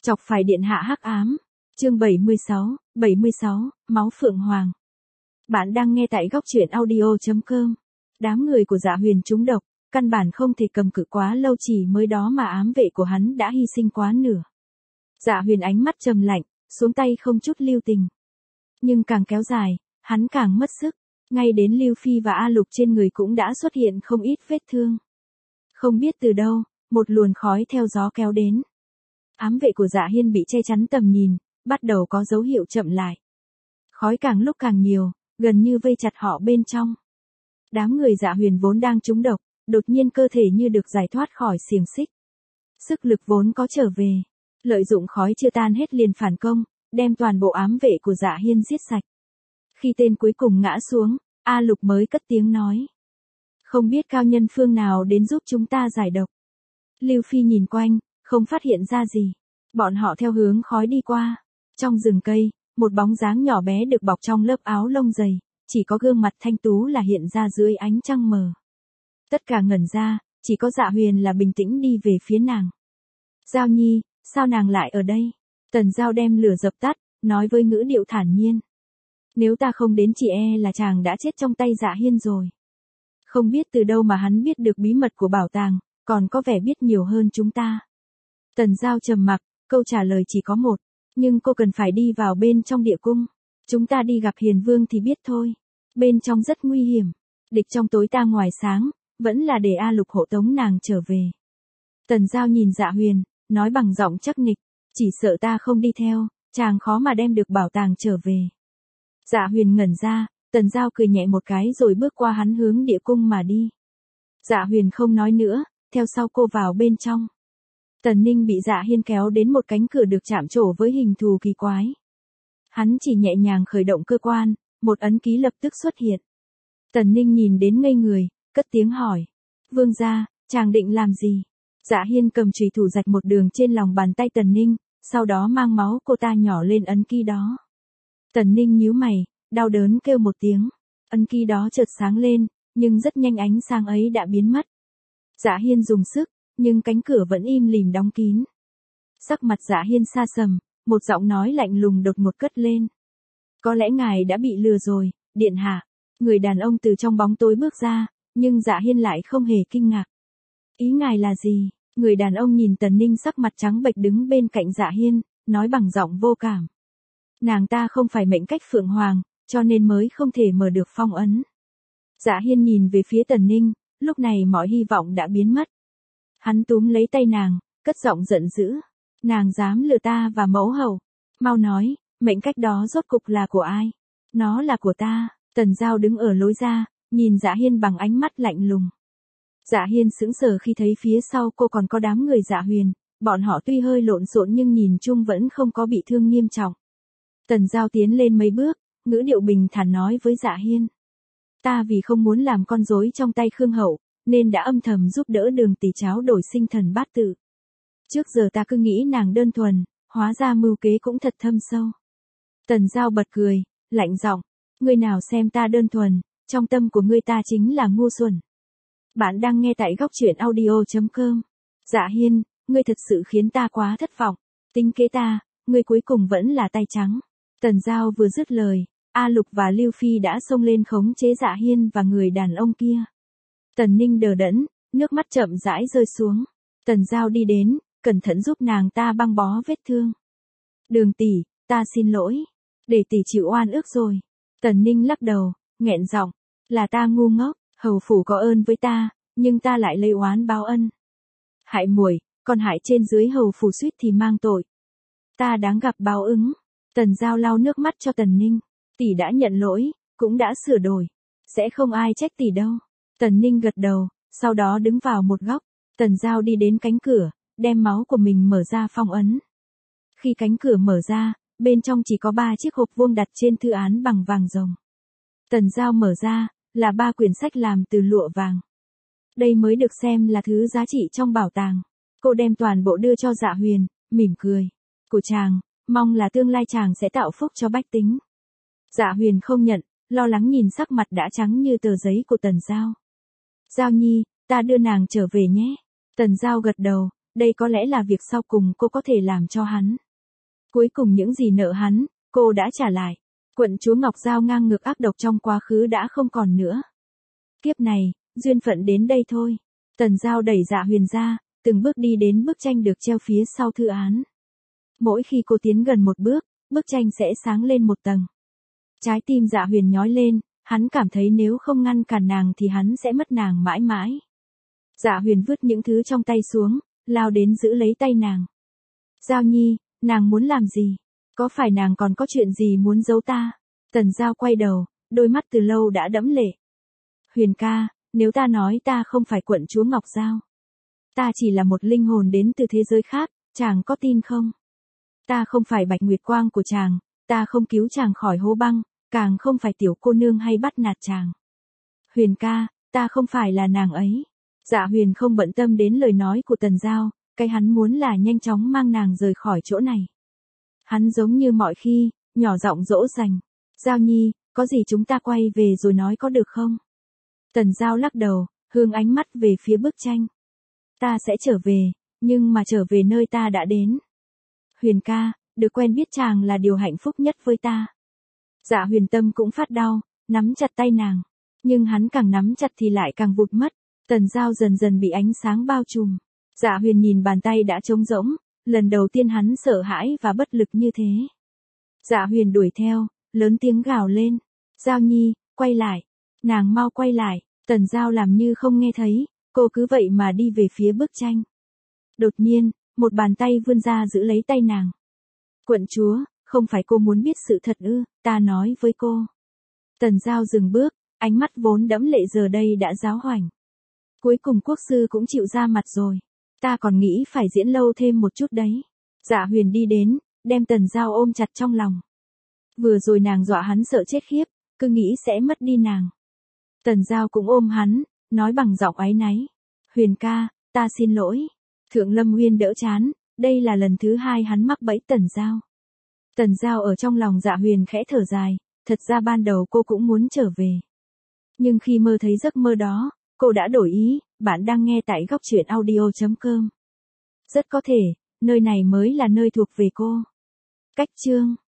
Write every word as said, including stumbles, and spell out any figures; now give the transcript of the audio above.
Chọc phải điện hạ hắc ám. Chương bảy mươi sáu, bảy mươi sáu, máu phượng hoàng. Bạn đang nghe tại góc truyện audio chấm com. Đám người của Dạ Huyền trúng độc, căn bản không thể cầm cự quá lâu, chỉ mới đó mà ám vệ của hắn đã hy sinh quá nửa. Dạ Huyền ánh mắt trầm lạnh, xuống tay không chút lưu tình. Nhưng càng kéo dài, hắn càng mất sức, ngay đến Lưu Phi và A Lục trên người cũng đã xuất hiện không ít vết thương. Không biết từ đâu, một luồn khói theo gió kéo đến. Ám vệ của Dạ Hiên bị che chắn tầm nhìn, bắt đầu có dấu hiệu chậm lại. Khói càng lúc càng nhiều, gần như vây chặt họ bên trong. Đám người Dạ Huyền vốn đang trúng độc, đột nhiên cơ thể như được giải thoát khỏi xiềng xích. Sức lực vốn có trở về, lợi dụng khói chưa tan hết liền phản công, đem toàn bộ ám vệ của Dạ Hiên giết sạch. Khi tên cuối cùng ngã xuống, A Lục mới cất tiếng nói. Không biết cao nhân phương nào đến giúp chúng ta giải độc. Lưu Phi nhìn quanh, không phát hiện ra gì. Bọn họ theo hướng khói đi qua. Trong rừng cây, một bóng dáng nhỏ bé được bọc trong lớp áo lông dày, chỉ có gương mặt thanh tú là hiện ra dưới ánh trăng mờ. Tất cả ngẩn ra, chỉ có Dạ Huyền là bình tĩnh đi về phía nàng. Giao Nhi, sao nàng lại ở đây? Tần Giao đem lửa dập tắt, nói với ngữ điệu thản nhiên. Nếu ta không đến chỉ e là chàng đã chết trong tay Dạ Hiên rồi. Không biết từ đâu mà hắn biết được bí mật của bảo tàng, còn có vẻ biết nhiều hơn chúng ta. Tần Giao trầm mặc, câu trả lời chỉ có một, nhưng cô cần phải đi vào bên trong địa cung. Chúng ta đi gặp Hiền Vương thì biết thôi. Bên trong rất nguy hiểm, địch trong tối ta ngoài sáng, vẫn là để A Lục hộ tống nàng trở về. Tần Giao nhìn Dạ Huyền, nói bằng giọng chắc nịch, chỉ sợ ta không đi theo, chàng khó mà đem được bảo tàng trở về. Dạ Huyền ngẩn ra, Tần Giao cười nhẹ một cái rồi bước qua hắn hướng địa cung mà đi. Dạ Huyền không nói nữa, theo sau cô vào bên trong. Tần Ninh bị Dạ Hiên kéo đến một cánh cửa được chạm trổ với hình thù kỳ quái. Hắn chỉ nhẹ nhàng khởi động cơ quan, một ấn ký lập tức xuất hiện. Tần Ninh nhìn đến ngây người, cất tiếng hỏi. Vương gia, chàng định làm gì? Dạ Hiên cầm chùy thủ rạch một đường trên lòng bàn tay Tần Ninh, sau đó mang máu cô ta nhỏ lên ấn ký đó. Tần Ninh nhíu mày, đau đớn kêu một tiếng. Ấn ký đó chợt sáng lên, nhưng rất nhanh ánh sáng ấy đã biến mất. Dạ Hiên dùng sức, nhưng cánh cửa vẫn im lìm đóng kín. Sắc mặt Dạ Hiên sa sầm, một giọng nói lạnh lùng đột ngột cất lên. Có lẽ ngài đã bị lừa rồi, điện hạ. Người đàn ông từ trong bóng tối bước ra, nhưng Dạ Hiên lại không hề kinh ngạc. Ý ngài là gì? Người đàn ông nhìn Tần Ninh sắc mặt trắng bệch đứng bên cạnh Dạ Hiên, nói bằng giọng vô cảm. Nàng ta không phải mệnh cách Phượng Hoàng, cho nên mới không thể mở được phong ấn. Dạ Hiên nhìn về phía Tần Ninh, lúc này mọi hy vọng đã biến mất. Hắn túm lấy tay nàng, cất giọng giận dữ. Nàng dám lừa ta và mẫu hậu. Mau nói, mệnh cách đó rốt cục là của ai? Nó là của ta. Tần Giao đứng ở lối ra, nhìn Dạ Hiên bằng ánh mắt lạnh lùng. Dạ Hiên sững sờ khi thấy phía sau cô còn có đám người Dạ Huyền, bọn họ tuy hơi lộn xộn nhưng nhìn chung vẫn không có bị thương nghiêm trọng. Tần Giao tiến lên mấy bước, ngữ điệu bình thản nói với Dạ Hiên. Ta vì không muốn làm con rối trong tay Khương Hậu, nên đã âm thầm giúp đỡ Đường tỷ tráo đổi sinh thần bát tự. Trước giờ ta cứ nghĩ nàng đơn thuần, hóa ra mưu kế cũng thật thâm sâu. Tần Giao bật cười, lạnh giọng, ngươi nào xem ta đơn thuần, trong tâm của ngươi ta chính là ngu xuẩn. Bạn đang nghe tại góc truyện audio chấm com. Dạ Hiên, ngươi thật sự khiến ta quá thất vọng. Tính kế ta, ngươi cuối cùng vẫn là tay trắng. Tần Giao vừa dứt lời, A Lục và Lưu Phi đã xông lên khống chế Dạ Hiên và người đàn ông kia. Tần Ninh đờ đẫn, nước mắt chậm rãi rơi xuống. Tần Giao đi đến, cẩn thận giúp nàng ta băng bó vết thương. Đường tỷ, ta xin lỗi. Để tỷ chịu oan ức rồi. Tần Ninh lắc đầu, nghẹn giọng. Là ta ngu ngốc, hầu phủ có ơn với ta, nhưng ta lại lấy oán báo ân. Hại muội, còn hại trên dưới hầu phủ suýt thì mang tội. Ta đáng gặp báo ứng. Tần Giao lau nước mắt cho Tần Ninh. Tỷ đã nhận lỗi, cũng đã sửa đổi. Sẽ không ai trách tỷ đâu. Tần Ninh gật đầu, sau đó đứng vào một góc. Tần Giao đi đến cánh cửa, đem máu của mình mở ra phong ấn. Khi cánh cửa mở ra, bên trong chỉ có ba chiếc hộp vuông đặt trên thư án bằng vàng rồng. Tần Giao mở ra, là ba quyển sách làm từ lụa vàng. Đây mới được xem là thứ giá trị trong bảo tàng. Cô đem toàn bộ đưa cho Dạ Huyền, mỉm cười. Của chàng, mong là tương lai chàng sẽ tạo phúc cho bách tính. Dạ Huyền không nhận, lo lắng nhìn sắc mặt đã trắng như tờ giấy của Tần Giao. Giao Nhi, ta đưa nàng trở về nhé. Tần Giao gật đầu, đây có lẽ là việc sau cùng cô có thể làm cho hắn. Cuối cùng những gì nợ hắn, cô đã trả lại. Quận chúa Ngọc Giao ngang ngược ác độc trong quá khứ đã không còn nữa. Kiếp này, duyên phận đến đây thôi. Tần Giao đẩy Dạ Huyền ra, từng bước đi đến bức tranh được treo phía sau thư án. Mỗi khi cô tiến gần một bước, bức tranh sẽ sáng lên một tầng. Trái tim Dạ Huyền nhói lên, hắn cảm thấy nếu không ngăn cản nàng thì hắn sẽ mất nàng mãi mãi. Dạ Huyền vứt những thứ trong tay xuống, lao đến giữ lấy tay nàng. Giao Nhi, nàng muốn làm gì? Có phải nàng còn có chuyện gì muốn giấu ta? Tần Giao quay đầu, đôi mắt từ lâu đã đẫm lệ. Huyền ca, nếu ta nói ta không phải quận chúa Ngọc Giao. Ta chỉ là một linh hồn đến từ thế giới khác, chàng có tin không? Ta không phải Bạch Nguyệt Quang của chàng, ta không cứu chàng khỏi hố băng, càng không phải tiểu cô nương hay bắt nạt chàng. Huyền ca, ta không phải là nàng ấy. Dạ Huyền không bận tâm đến lời nói của Tần Giao, cái hắn muốn là nhanh chóng mang nàng rời khỏi chỗ này. Hắn giống như mọi khi, nhỏ giọng dỗ dành. Giao Nhi, có gì chúng ta quay về rồi nói có được không? Tần Giao lắc đầu, hướng ánh mắt về phía bức tranh. Ta sẽ trở về, nhưng mà trở về nơi ta đã đến. Huyền ca, được quen biết chàng là điều hạnh phúc nhất với ta. Dạ Huyền tâm cũng phát đau, nắm chặt tay nàng. Nhưng hắn càng nắm chặt thì lại càng vụt mất. Tần Giao dần dần bị ánh sáng bao trùm. Dạ Huyền nhìn bàn tay đã trống rỗng, lần đầu tiên hắn sợ hãi và bất lực như thế. Dạ Huyền đuổi theo, lớn tiếng gào lên. Giao Nhi, quay lại. Nàng mau quay lại. Tần Giao làm như không nghe thấy, cô cứ vậy mà đi về phía bức tranh. Đột nhiên, một bàn tay vươn ra giữ lấy tay nàng. Quận chúa, không phải cô muốn biết sự thật ư, ta nói với cô. Tần Giao dừng bước, ánh mắt vốn đẫm lệ giờ đây đã giáo hoành. Cuối cùng quốc sư cũng chịu ra mặt rồi. Ta còn nghĩ phải diễn lâu thêm một chút đấy. Dạ Huyền đi đến, đem Tần Giao ôm chặt trong lòng. Vừa rồi nàng dọa hắn sợ chết khiếp, cứ nghĩ sẽ mất đi nàng. Tần Giao cũng ôm hắn, nói bằng giọng áy náy. Huyền ca, ta xin lỗi. Thượng Lâm Uyên đỡ chán, đây là lần thứ hai hắn mắc bẫy Tần Giao. Tần Giao ở trong lòng Dạ Huyền khẽ thở dài, thật ra ban đầu cô cũng muốn trở về. Nhưng khi mơ thấy giấc mơ đó, cô đã đổi ý. Bạn đang nghe tại góc truyện audio chấm com. Rất có thể, nơi này mới là nơi thuộc về cô. Cách chương